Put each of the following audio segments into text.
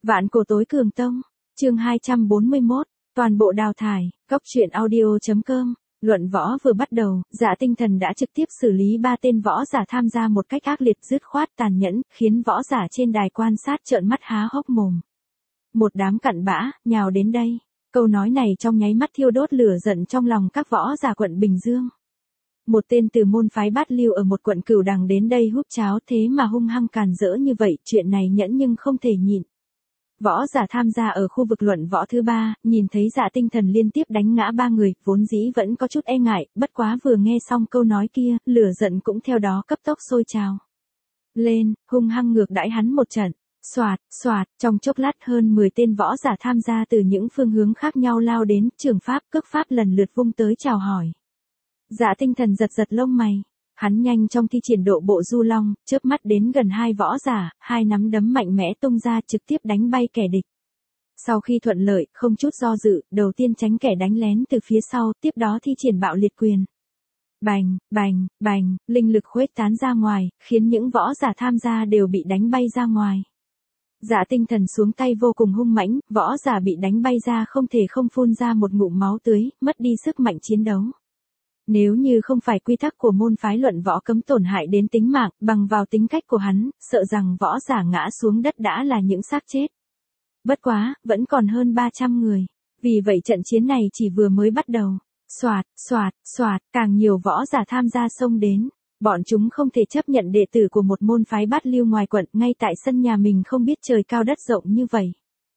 Vạn cổ tối cường tông, chương 241, toàn bộ đào thải, góc truyện audio.com. Luận võ vừa bắt đầu, Dạ Tinh Thần đã trực tiếp xử lý 3 tên võ giả tham gia một cách ác liệt dứt khoát tàn nhẫn, khiến võ giả trên đài quan sát trợn mắt há hốc mồm. Một đám cặn bã, nhào đến đây. Câu nói này trong nháy mắt thiêu đốt lửa giận trong lòng các võ giả quận Bình Dương. Một tên từ môn phái Bát Lưu ở một quận Cửu Đằng đến đây húp cháo thế mà hung hăng càn rỡ như vậy, chuyện này nhẫn nhưng không thể nhịn. Võ giả tham gia ở khu vực luận võ thứ 3, nhìn thấy Dạ Tinh Thần liên tiếp đánh ngã 3 người, vốn dĩ vẫn có chút e ngại, bất quá vừa nghe xong câu nói kia, lửa giận cũng theo đó cấp tốc sôi trào. Lên, hung hăng ngược đãi hắn một trận. Soạt, soạt, trong chốc lát hơn 10 tên võ giả tham gia từ những phương hướng khác nhau lao đến, trường pháp, cước pháp lần lượt vung tới chào hỏi. Dạ Tinh Thần giật giật lông mày. Hắn nhanh trong thi triển độ bộ du long, chớp mắt đến gần 2 võ giả, 2 nắm đấm mạnh mẽ tung ra trực tiếp đánh bay kẻ địch. Sau khi thuận lợi, không chút do dự, đầu tiên tránh kẻ đánh lén từ phía sau, tiếp đó thi triển bạo liệt quyền. Bành, bành, bành, linh lực khuếch tán ra ngoài, khiến những võ giả tham gia đều bị đánh bay ra ngoài. Dạ Tinh Thần xuống tay vô cùng hung mãnh, võ giả bị đánh bay ra không thể không phun ra một ngụm máu tươi, mất đi sức mạnh chiến đấu. Nếu như không phải quy tắc của môn phái luận võ cấm tổn hại đến tính mạng, bằng vào tính cách của hắn, sợ rằng võ giả ngã xuống đất đã là những xác chết. Bất quá, vẫn còn hơn 300 người. Vì vậy trận chiến này chỉ vừa mới bắt đầu. Soạt, soạt, soạt, càng nhiều võ giả tham gia xông đến. Bọn chúng không thể chấp nhận đệ tử của một môn phái Bát Lưu ngoài quận ngay tại sân nhà mình không biết trời cao đất rộng như vậy.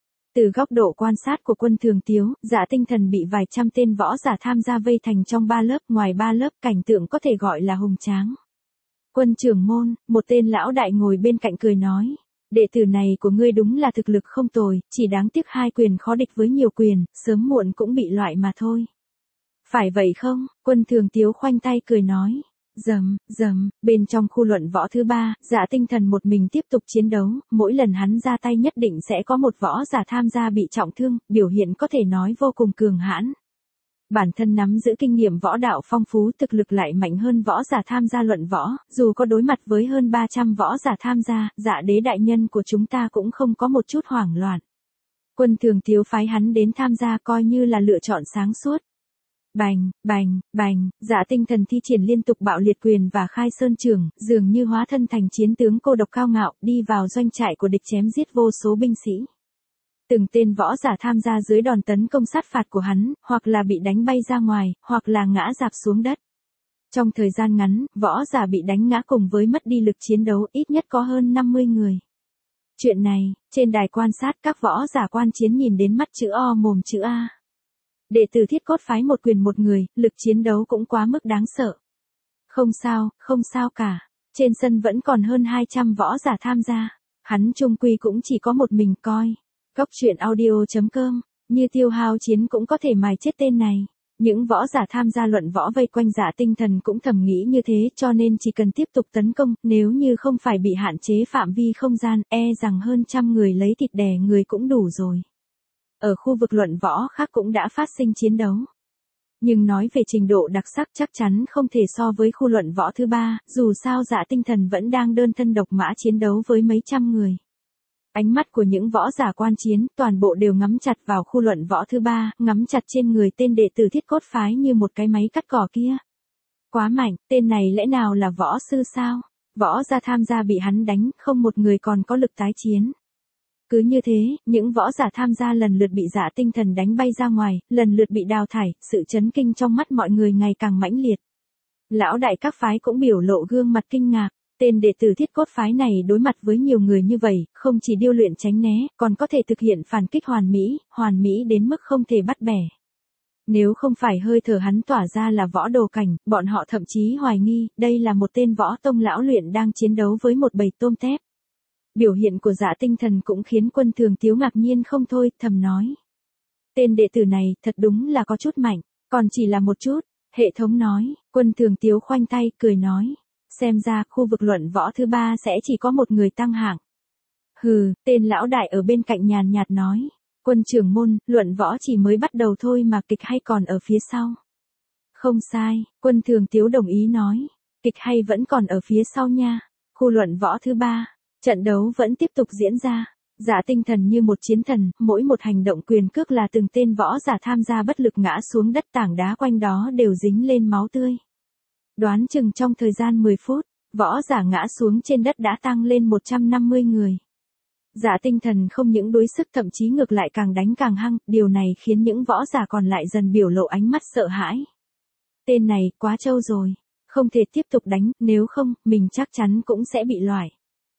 Từ góc độ quan sát của Quân Thường Tiếu, Dạ Tinh Thần bị vài trăm tên võ giả tham gia vây thành trong 3 lớp, ngoài 3 lớp cảnh tượng có thể gọi là hùng tráng. Quân trưởng môn, một tên lão đại ngồi bên cạnh cười nói, đệ tử này của ngươi đúng là thực lực không tồi, chỉ đáng tiếc 2 quyền khó địch với nhiều quyền, sớm muộn cũng bị loại mà thôi. Phải vậy không? Quân Thường Tiếu khoanh tay cười nói. Rầm, rầm, bên trong khu luận võ thứ 3, Dạ Tinh Thần một mình tiếp tục chiến đấu, mỗi lần hắn ra tay nhất định sẽ có một võ giả tham gia bị trọng thương, biểu hiện có thể nói vô cùng cường hãn. Bản thân nắm giữ kinh nghiệm võ đạo phong phú, thực lực lại mạnh hơn võ giả tham gia luận võ, dù có đối mặt với hơn 300 võ giả tham gia, Dạ đế đại nhân của chúng ta cũng không có một chút hoảng loạn. Quân Thường Tiếu phái hắn đến tham gia coi như là lựa chọn sáng suốt. Bành, bành, bành, Dạ Tinh Thần thi triển liên tục bạo liệt quyền và khai sơn trường, dường như hóa thân thành chiến tướng cô độc cao ngạo, đi vào doanh trại của địch chém giết vô số binh sĩ. Từng tên võ giả tham gia dưới đòn tấn công sát phạt của hắn, hoặc là bị đánh bay ra ngoài, hoặc là ngã rạp xuống đất. Trong thời gian ngắn, võ giả bị đánh ngã cùng với mất đi lực chiến đấu ít nhất có hơn 50 người. Chuyện này, trên đài quan sát các võ giả quan chiến nhìn đến mắt chữ O mồm chữ A. Đệ tử Thiết Cốt phái một quyền một người, lực chiến đấu cũng quá mức đáng sợ. Không sao cả. Trên sân vẫn còn hơn 200 võ giả tham gia. Hắn chung quy cũng chỉ có một mình coi. Góc truyện audio.com, như tiêu hao chiến cũng có thể mài chết tên này. Những võ giả tham gia luận võ vây quanh Dạ Tinh Thần cũng thầm nghĩ như thế, cho nên chỉ cần tiếp tục tấn công, nếu như không phải bị hạn chế phạm vi không gian, e rằng hơn trăm người lấy thịt đè người cũng đủ rồi. Ở khu vực luận võ khác cũng đã phát sinh chiến đấu. Nhưng nói về trình độ đặc sắc chắc chắn không thể so với khu luận võ thứ 3, dù sao Dạ Tinh Thần vẫn đang đơn thân độc mã chiến đấu với mấy trăm người. Ánh mắt của những võ giả quan chiến, toàn bộ đều ngắm chặt vào khu luận võ thứ 3, ngắm chặt trên người tên đệ tử Thiết Cốt phái như một cái máy cắt cỏ kia. Quá mạnh, tên này lẽ nào là võ sư sao? Võ gia tham gia bị hắn đánh, không một người còn có lực tái chiến. Cứ như thế, những võ giả tham gia lần lượt bị Dạ Tinh Thần đánh bay ra ngoài, lần lượt bị đào thải, sự chấn kinh trong mắt mọi người ngày càng mãnh liệt. Lão đại các phái cũng biểu lộ gương mặt kinh ngạc, tên đệ tử Thiết Cốt phái này đối mặt với nhiều người như vậy, không chỉ điêu luyện tránh né, còn có thể thực hiện phản kích hoàn mỹ đến mức không thể bắt bẻ. Nếu không phải hơi thở hắn tỏa ra là võ đồ cảnh, bọn họ thậm chí hoài nghi, đây là một tên võ tông lão luyện đang chiến đấu với một bầy tôm tép. Biểu hiện của Dạ Tinh Thần cũng khiến Quân Thường Tiếu ngạc nhiên không thôi, thầm nói. Tên đệ tử này thật đúng là có chút mạnh, còn chỉ là một chút, hệ thống nói, Quân Thường Tiếu khoanh tay, cười nói. Xem ra khu vực luận võ thứ 3 sẽ chỉ có một người tăng hạng. Hừ, tên lão đại ở bên cạnh nhàn nhạt nói. Quân trưởng môn, luận võ chỉ mới bắt đầu thôi mà kịch hay còn ở phía sau. Không sai, Quân Thường Tiếu đồng ý nói. Kịch hay vẫn còn ở phía sau nha. Khu luận võ thứ 3. Trận đấu vẫn tiếp tục diễn ra. Dạ Tinh Thần như một chiến thần, mỗi một hành động quyền cước là từng tên võ giả tham gia bất lực ngã xuống đất, tảng đá quanh đó đều dính lên máu tươi. Đoán chừng trong thời gian 10 phút, võ giả ngã xuống trên đất đã tăng lên 150 người. Dạ Tinh Thần không những đuối sức, thậm chí ngược lại càng đánh càng hăng, điều này khiến những võ giả còn lại dần biểu lộ ánh mắt sợ hãi. Tên này quá trâu rồi, không thể tiếp tục đánh, nếu không, mình chắc chắn cũng sẽ bị loại.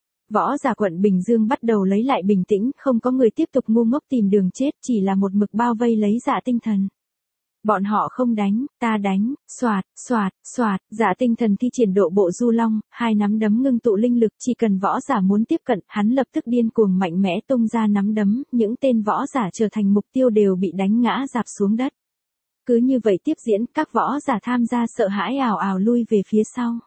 Võ giả quận Bình Dương bắt đầu lấy lại bình tĩnh, không có người tiếp tục ngu ngốc tìm đường chết, chỉ là một mực bao vây lấy Dạ Tinh Thần. Bọn họ không đánh, ta đánh, xoạt, xoạt, xoạt, Dạ Tinh Thần thi triển độ bộ du long, hai nắm đấm ngưng tụ linh lực, chỉ cần võ giả muốn tiếp cận, hắn lập tức điên cuồng mạnh mẽ tung ra nắm đấm, những tên võ giả trở thành mục tiêu đều bị đánh ngã rạp xuống đất. Cứ như vậy tiếp diễn, các võ giả tham gia sợ hãi ào ào lui về phía sau.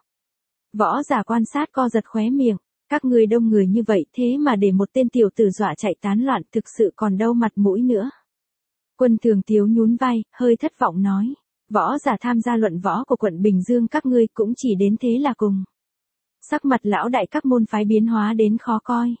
Võ giả quan sát co giật khóe miệng, các người đông người như vậy thế mà để một tên tiểu tử dọa chạy tán loạn, thực sự còn đâu mặt mũi nữa. Quân Thường Tiếu nhún vai, hơi thất vọng nói, võ giả tham gia luận võ của quận Bình Dương các ngươi cũng chỉ đến thế là cùng. Sắc mặt lão đại các môn phái biến hóa đến khó coi.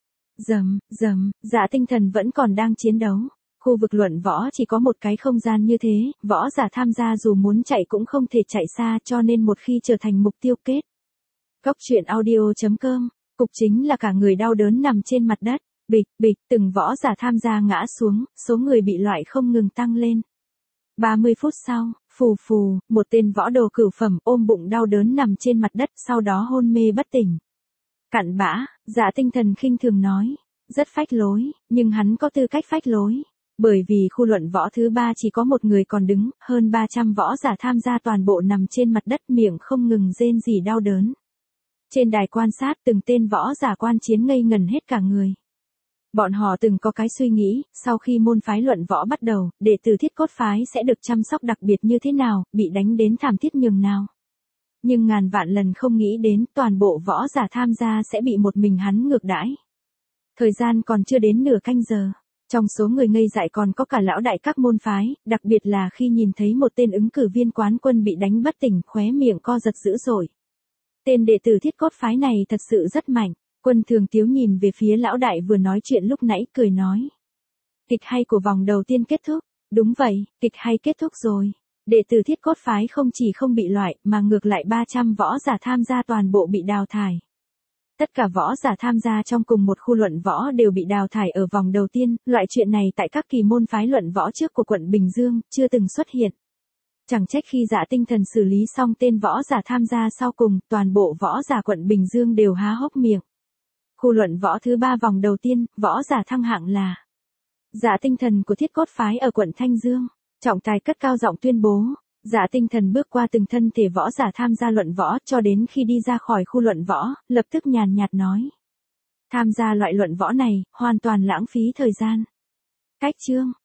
Rầm, rầm, Dạ Tinh Thần vẫn còn đang chiến đấu. Khu vực luận võ chỉ có một cái không gian như thế, võ giả tham gia dù muốn chạy cũng không thể chạy xa, cho nên một khi trở thành mục tiêu kết. Cốc truyện audio.com, cục chính là cả người đau đớn nằm trên mặt đất, bịch, bịch, từng võ giả tham gia ngã xuống, số người bị loại không ngừng tăng lên. 30 phút sau, phù phù, một tên võ đồ cửu phẩm ôm bụng đau đớn nằm trên mặt đất, sau đó hôn mê bất tỉnh. Cặn bã, Dạ Tinh Thần khinh thường nói, rất phách lối, nhưng hắn có tư cách phách lối. Bởi vì khu luận võ thứ 3 chỉ có một người còn đứng, hơn 300 võ giả tham gia toàn bộ nằm trên mặt đất, miệng không ngừng rên rỉ đau đớn. Trên đài quan sát từng tên võ giả quan chiến ngây ngẩn hết cả người. Bọn họ từng có cái suy nghĩ, sau khi môn phái luận võ bắt đầu, đệ tử Thiết Cốt phái sẽ được chăm sóc đặc biệt như thế nào, bị đánh đến thảm thiết nhường nào. Nhưng ngàn vạn lần không nghĩ đến toàn bộ võ giả tham gia sẽ bị một mình hắn ngược đãi. Thời gian còn chưa đến nửa canh giờ. Trong số người ngây dại còn có cả lão đại các môn phái, đặc biệt là khi nhìn thấy một tên ứng cử viên quán quân bị đánh bất tỉnh, khóe miệng co giật dữ dội. Tên đệ tử Thiết Cốt phái này thật sự rất mạnh. Quân Thường Tiếu nhìn về phía lão đại vừa nói chuyện lúc nãy, cười nói. Kịch hay của vòng đầu tiên kết thúc. Đúng vậy, kịch hay kết thúc rồi. Đệ tử Thiết Cốt phái không chỉ không bị loại, mà ngược lại 300 võ giả tham gia toàn bộ bị đào thải. Tất cả võ giả tham gia trong cùng một khu luận võ đều bị đào thải ở vòng đầu tiên, loại chuyện này tại các kỳ môn phái luận võ trước của quận Bình Dương, chưa từng xuất hiện. Chẳng trách khi Dạ Tinh Thần xử lý xong tên võ giả tham gia sau cùng, toàn bộ võ giả quận Bình Dương đều há hốc miệng. Khu luận võ thứ 3 vòng đầu tiên, võ giả thăng hạng là Dạ Tinh Thần của Thiết Cốt phái ở quận Thanh Dương. Trọng tài cất cao giọng tuyên bố. Dạ Tinh Thần bước qua từng thân thể võ giả tham gia luận võ cho đến khi đi ra khỏi khu luận võ, lập tức nhàn nhạt nói. Tham gia loại luận võ này, hoàn toàn lãng phí thời gian. Cách chương.